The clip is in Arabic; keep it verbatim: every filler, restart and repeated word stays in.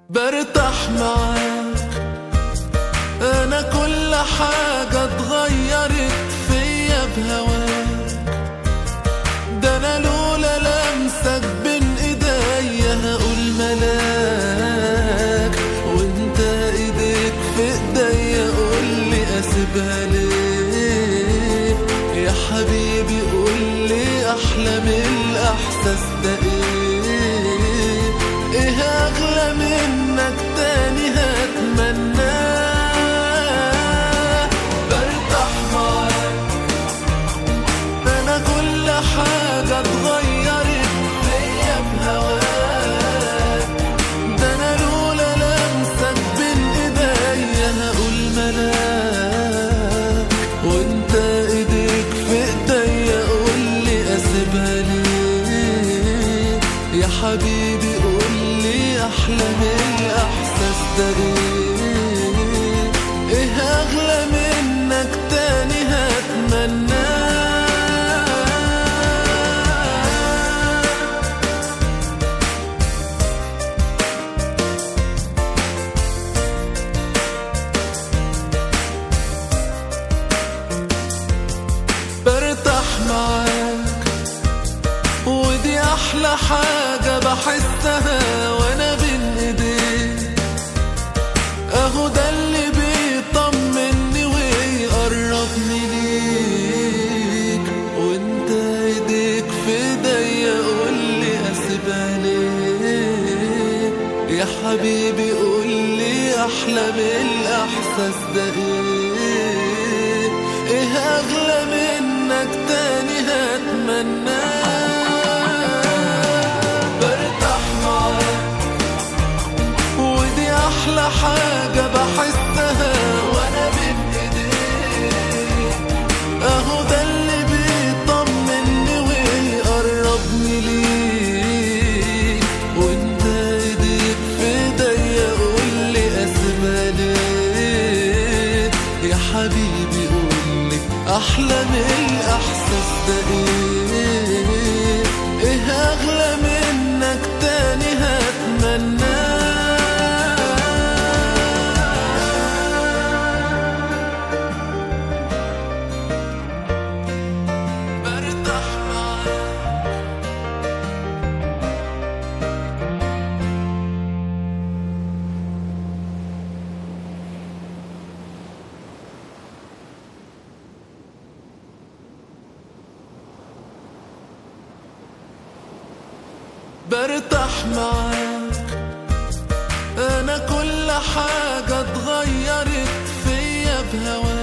برتاح معاك. انا كل حاجة اتغيرت فيا بهواك، ده انا لولا لمسك بين ايديا هقول ملاك، وانت ايديك في ايديا قولي اسيبها ليه يا حبيبي، قولي احلى من الاحساس ده ايه؟ ايه اغلى منك تاني هتمناه؟ برتاح معاك. انا كل حاجة اتغيرت فيا بهواك، ده انا لولا لمسك بين ايديا هقول ملاك، وانت ايديك في ايديا قولي اسيبها ليه يا حبيبي، قولي احلى من الاحساس ده ايه؟ ايه اغلى منك تاني هتمناه؟ برتاح معاك، ودي احلى حاجة بحسها وانا بين ايديك، اهو ده اللي بيطمني ويقربني ليك، وانت ايديك في ايديا قولي اسيبها ليه يا حبيبي، قولي احلى من الاحساس ده ايه؟ ايه اغلى منك تاني هتمناه؟ برتاح معاك، ودي احلى حاجة بحسها وانا بين ايديك، اهو ده اللي بيطمني ويقربني ليك، وانت ايديك في ايديا قولي اسيبها ليه يا حبيبي، قولي احلى من الاحساس ده ايه؟ ايه اغلى منك تاني هتمناه؟ برتاح معاك. برتاح معاك. انا كل حاجة اتغيرت فيا بهواك،